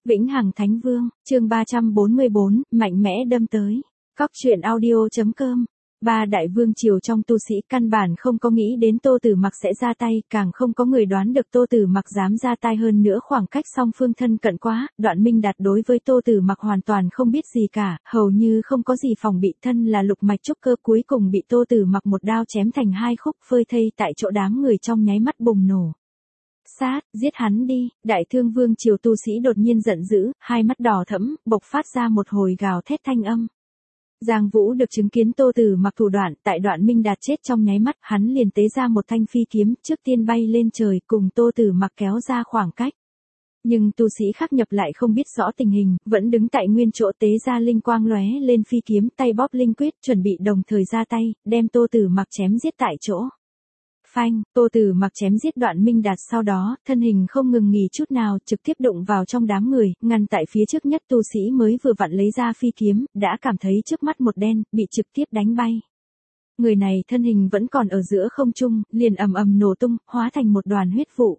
Vĩnh Hằng Thánh Vương, chương 344, mạnh mẽ đâm tới. Cóc truyện audio.com. Ba đại vương triều trong tu sĩ căn bản không có nghĩ đến Tô Tử Mặc sẽ ra tay, càng không có người đoán được Tô Tử Mặc dám ra tay, hơn nữa khoảng cách song phương thân cận quá, Đoạn Minh Đạt đối với Tô Tử Mặc hoàn toàn không biết gì cả, hầu như không có gì phòng bị, thân là lục mạch trúc cơ cuối cùng bị Tô Tử Mặc một đao chém thành hai khúc, phơi thây tại chỗ, đám người trong nháy mắt bùng nổ. Sát, giết hắn đi, đại thương vương triều tu sĩ đột nhiên giận dữ, hai mắt đỏ thẫm, bộc phát ra một hồi gào thét thanh âm. Giang Vũ được chứng kiến Tô Tử Mặc thủ đoạn, tại Đoạn Minh Đạt chết trong nháy mắt, hắn liền tế ra một thanh phi kiếm, trước tiên bay lên trời, cùng Tô Tử Mặc kéo ra khoảng cách. Nhưng tu sĩ khác nhập lại không biết rõ tình hình, vẫn đứng tại nguyên chỗ, tế ra linh quang lóe lên phi kiếm, tay bóp linh quyết, chuẩn bị đồng thời ra tay, đem Tô Tử Mặc chém giết tại chỗ. Phanh, Tô Tử Mặc chém giết Đoạn Minh Đạt, sau đó, thân hình không ngừng nghỉ chút nào, trực tiếp đụng vào trong đám người, ngăn tại phía trước nhất. Tu sĩ mới vừa vặn lấy ra phi kiếm, đã cảm thấy trước mắt một đen, bị trực tiếp đánh bay. Người này thân hình vẫn còn ở giữa không trung, liền ầm ầm nổ tung, hóa thành một đoàn huyết vụ.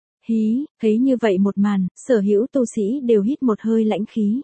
Hí, thấy như vậy một màn, sở hữu tu sĩ đều hít một hơi lãnh khí.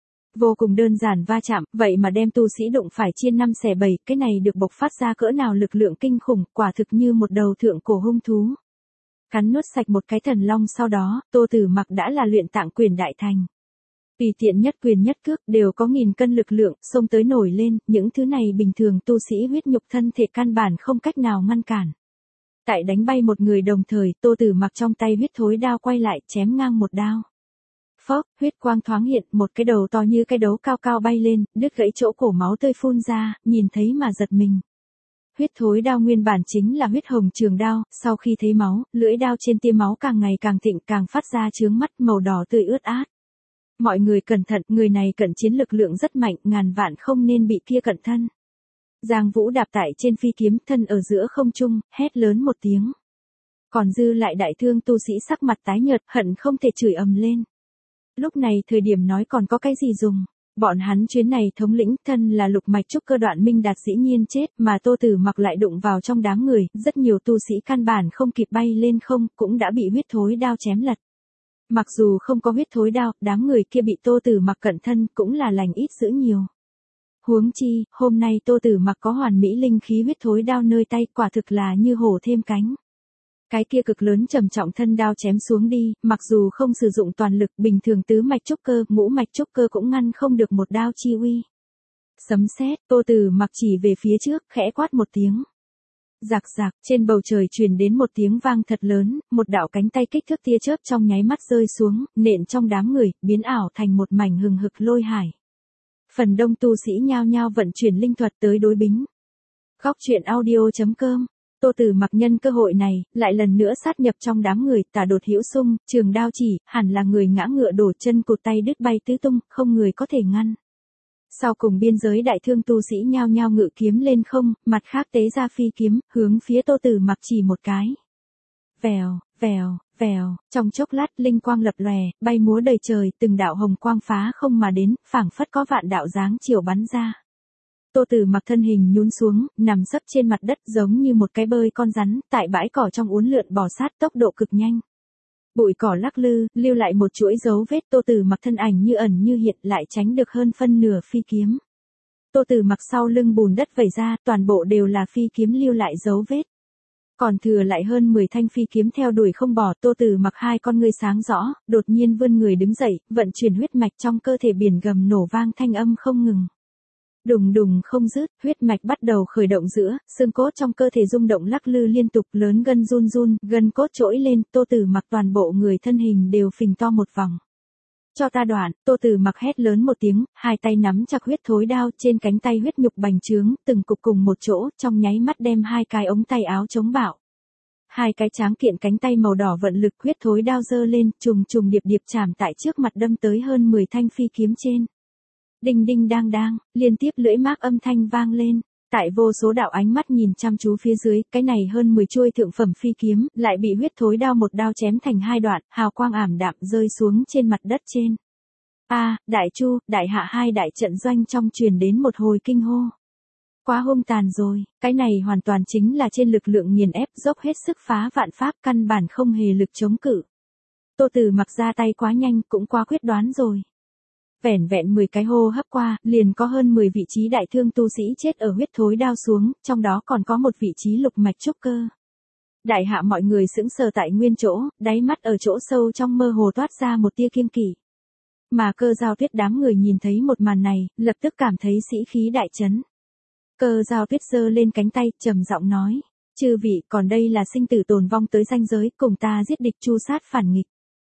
Vô cùng đơn giản va chạm, vậy mà đem tu sĩ đụng phải chia 5 xẻ 7, cái này được bộc phát ra cỡ nào lực lượng kinh khủng, quả thực như một đầu thượng cổ hung thú. Cắn nuốt sạch một cái thần long, sau đó, Tô Tử Mặc đã là luyện tạng quyền đại thành. Tùy tiện nhất quyền nhất cước đều có 1000 cân lực lượng, xông tới nổi lên, những thứ này bình thường tu sĩ huyết nhục thân thể căn bản không cách nào ngăn cản. Tại đánh bay một người đồng thời, Tô Tử Mặc trong tay huyết thối đao quay lại, chém ngang một đao. Phốc, huyết quang thoáng hiện, một cái đầu to như cái đấu cao cao bay lên, đứt gãy chỗ cổ, máu tươi phun ra, nhìn thấy mà giật mình. Huyết thối đao nguyên bản chính là huyết hồng trường đao, sau khi thấy máu, lưỡi đao trên tia máu càng ngày càng thịnh, càng phát ra chướng mắt, màu đỏ tươi ướt át. Mọi người cẩn thận, người này cận chiến lực lượng rất mạnh, ngàn vạn không nên bị kia cận thân. Giang Vũ đạp tại trên phi kiếm, thân ở giữa không trung, hét lớn một tiếng. Còn dư lại đại thương tu sĩ sắc mặt tái nhợt, hận không thể chửi ầm lên. Lúc này thời điểm nói còn có cái gì dùng, bọn hắn chuyến này thống lĩnh, thân là lục mạch trúc cơ Đoạn Minh Đạt dĩ nhiên chết, mà Tô Tử Mặc lại đụng vào trong đám người, rất nhiều tu sĩ căn bản không kịp bay lên không, cũng đã bị huyết thối đao chém lật. Mặc dù không có huyết thối đao, đám người kia bị Tô Tử Mặc cận thân cũng là lành ít dữ nhiều. Huống chi, hôm nay Tô Tử Mặc có hoàn mỹ linh khí huyết thối đao nơi tay, quả thực là như hổ thêm cánh. Cái kia cực lớn trầm trọng thân đao chém xuống đi, mặc dù không sử dụng toàn lực, bình thường tứ mạch trúc cơ, ngũ mạch trúc cơ cũng ngăn không được một đao chi uy. Sấm sét, Tô Tử Mặc chỉ về phía trước, khẽ quát một tiếng. Rạc rạc, trên bầu trời truyền đến một tiếng vang thật lớn, một đạo cánh tay kích thước tia chớp trong nháy mắt rơi xuống, nện trong đám người, biến ảo thành một mảnh hừng hực lôi hải. Phần đông tu sĩ nhao nhao vận chuyển linh thuật tới đối bính. Cóc truyện audio.com. Tô Tử Mặc nhân cơ hội này, lại lần nữa sát nhập trong đám người, tả đột hữu xung, trường đao chỉ, hẳn là người ngã ngựa đổ, chân cụt tay đứt bay tứ tung, không người có thể ngăn. Sau cùng biên giới đại thương tu sĩ nhao nhao ngự kiếm lên không, mặt khác tế ra phi kiếm, hướng phía Tô Tử Mặc chỉ một cái. Vèo, vèo, vèo, trong chốc lát linh quang lập lòe, bay múa đầy trời, từng đạo hồng quang phá không mà đến, phảng phất có vạn đạo dáng chiều bắn ra. Tô Tử Mặc thân hình nhún xuống, nằm sấp trên mặt đất giống như một cái bơi con rắn, tại bãi cỏ trong uốn lượn bò sát, tốc độ cực nhanh. Bụi cỏ lắc lư, lưu lại một chuỗi dấu vết, Tô Tử Mặc thân ảnh như ẩn như hiện, lại tránh được hơn phân nửa phi kiếm. Tô Tử Mặc sau lưng bùn đất vẩy ra, toàn bộ đều là phi kiếm lưu lại dấu vết. Còn thừa lại hơn 10 thanh phi kiếm theo đuổi không bỏ. Tô Tử Mặc hai con ngươi sáng rõ, đột nhiên vươn người đứng dậy, vận chuyển huyết mạch, trong cơ thể biển gầm nổ vang thanh âm không ngừng. Đùng đùng không dứt, huyết mạch bắt đầu khởi động giữa, xương cốt trong cơ thể rung động lắc lư liên tục, lớn gân run run, gân cốt trỗi lên, Tô Tử Mặc toàn bộ người thân hình đều phình to một vòng. Cho ta đoạn, Tô Tử Mặc hét lớn một tiếng, hai tay nắm chặt huyết thối đao, trên cánh tay huyết nhục bành trướng, từng cục cùng một chỗ, trong nháy mắt đem hai cái ống tay áo chống bạo. Hai cái tráng kiện cánh tay màu đỏ vận lực, huyết thối đao giơ lên, trùng trùng điệp điệp chạm tại trước mặt, đâm tới hơn 10 thanh phi kiếm trên. Đinh đinh đang đang, liên tiếp lưỡi mác âm thanh vang lên, tại vô số đạo ánh mắt nhìn chăm chú phía dưới, cái này hơn 10 chuôi thượng phẩm phi kiếm, lại bị huyết thối đao một đao chém thành hai đoạn, hào quang ảm đạm rơi xuống trên mặt đất trên. Đại chu, đại hạ hai đại trận doanh trong truyền đến một hồi kinh hô. Quá hung tàn rồi, cái này hoàn toàn chính là trên lực lượng nghiền ép, dốc hết sức phá vạn pháp, căn bản không hề lực chống cự. Tô Tử Mặc ra tay quá nhanh, cũng quá quyết đoán rồi. Vẻn vẹn 10 cái hô hấp qua, liền có hơn 10 vị trí đại thương tu sĩ chết ở huyết thối đao xuống, trong đó còn có một vị trí lục mạch trúc cơ. Đại hạ mọi người sững sờ tại nguyên chỗ, đáy mắt ở chỗ sâu trong mơ hồ toát ra một tia kiêng kỵ. Mà Cơ Giao Tuyết đám người nhìn thấy một màn này, lập tức cảm thấy sĩ khí đại chấn. Cơ Giao Tuyết giơ lên cánh tay, trầm giọng nói, chư vị, còn đây là sinh tử tồn vong tới ranh giới, cùng ta giết địch chu sát phản nghịch.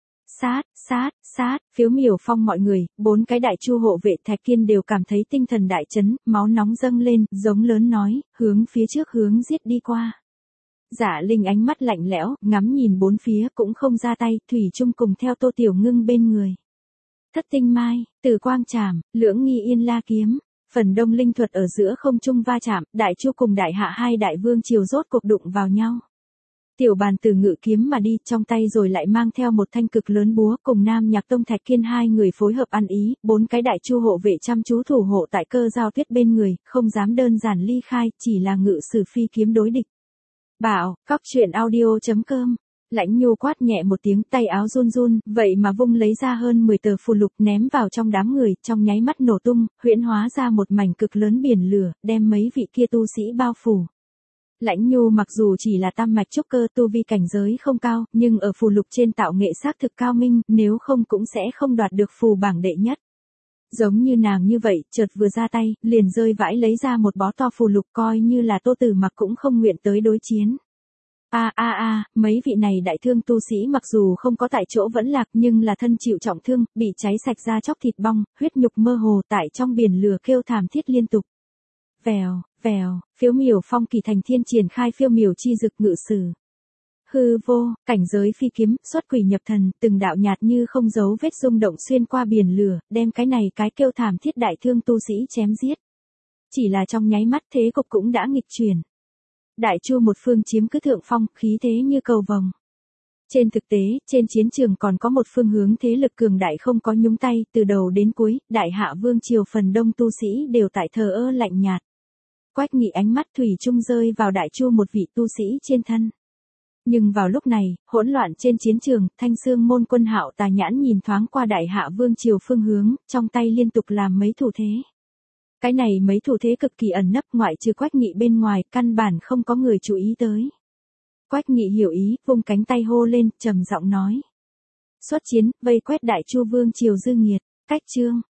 Sát, Phiếu Miểu Phong mọi người, 4 cái đại chu hộ vệ Thạch Kiên đều cảm thấy tinh thần đại chấn, máu nóng dâng lên, giống lớn nói, hướng phía trước hướng giết đi qua. Dạ Linh ánh mắt lạnh lẽo, ngắm nhìn bốn phía cũng không ra tay, thủy chung cùng theo Tô Tiểu Ngưng bên người. Thất tinh mai, Tử Quang Trảm, Lưỡng Nghi Yên La kiếm, phần đông linh thuật ở giữa không trung va chạm, đại chu cùng đại hạ hai đại vương triều rốt cuộc đụng vào nhau. Tiểu Bàn Tử ngự kiếm mà đi, trong tay rồi lại mang theo một thanh cực lớn búa, cùng Nam Nhạc Tông Thạch Kiên hai người phối hợp ăn ý, 4 cái đại chu hộ vệ chăm chú thủ hộ tại Cơ Giao Tuyết bên người, không dám đơn giản ly khai, chỉ là ngự sử phi kiếm đối địch. Bảo, cóc truyện audio.com. Lãnh Nhu quát nhẹ một tiếng, tay áo run run, vậy mà vung lấy ra hơn 10 tờ phù lục ném vào trong đám người, trong nháy mắt nổ tung, huyễn hóa ra một mảnh cực lớn biển lửa, đem mấy vị kia tu sĩ bao phủ. Lãnh Nhu mặc dù chỉ là tam mạch trúc cơ, tu vi cảnh giới không cao, nhưng ở phù lục trên tạo nghệ xác thực cao minh, nếu không cũng sẽ không đoạt được phù bảng đệ nhất. Giống như nàng như vậy, chợt vừa ra tay, liền rơi vãi lấy ra một bó to phù lục, coi như là Tô Tử Mặc cũng không nguyện tới đối chiến. Mấy vị này đại thương tu sĩ mặc dù không có tại chỗ vẫn lạc, nhưng là thân chịu trọng thương, bị cháy sạch da chóc thịt bong, huyết nhục mơ hồ, tại trong biển lửa kêu thảm thiết liên tục. Vèo, Phiếu Miểu Phong Kỳ Thành Thiên triển khai Phiêu Miểu chi dực ngự sử. Hư vô, cảnh giới phi kiếm, xuất quỷ nhập thần, từng đạo nhạt như không dấu vết rung động xuyên qua biển lửa, đem cái này cái kêu thảm thiết đại thương tu sĩ chém giết. Chỉ là trong nháy mắt thế cục cũng đã nghịch chuyển. Đại chu một phương chiếm cứ thượng phong, khí thế như cầu vồng. Trên thực tế, trên chiến trường còn có một phương hướng thế lực cường đại không có nhúng tay, từ đầu đến cuối, đại hạ vương triều phần đông tu sĩ đều tại thờ ơ lạnh nhạt. Quách Nghị ánh mắt thủy chung rơi vào đại chu một vị tu sĩ trên thân. Nhưng vào lúc này, hỗn loạn trên chiến trường, Thanh Xương môn Quân Hạo tà nhãn nhìn thoáng qua đại hạ vương triều phương hướng, trong tay liên tục làm mấy thủ thế. Cái này mấy thủ thế cực kỳ ẩn nấp, ngoại trừ Quách Nghị bên ngoài, căn bản không có người chú ý tới. Quách Nghị hiểu ý, vung cánh tay hô lên, trầm giọng nói. Xuất chiến, vây quét đại chu vương triều dư nghiệt, cách chương.